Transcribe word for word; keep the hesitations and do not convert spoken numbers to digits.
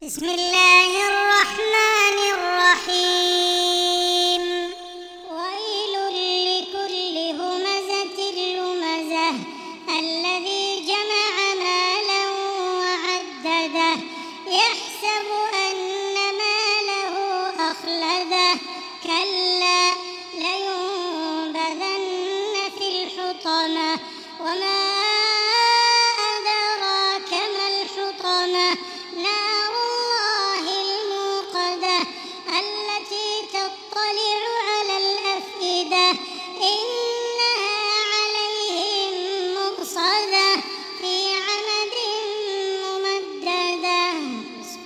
بسم الله الرحمن الرحيم ويل لكل همزة لمزة الذي جمع مالا وعدده يحسب أن ماله أخلده كلا لينبذن في الحطمة وما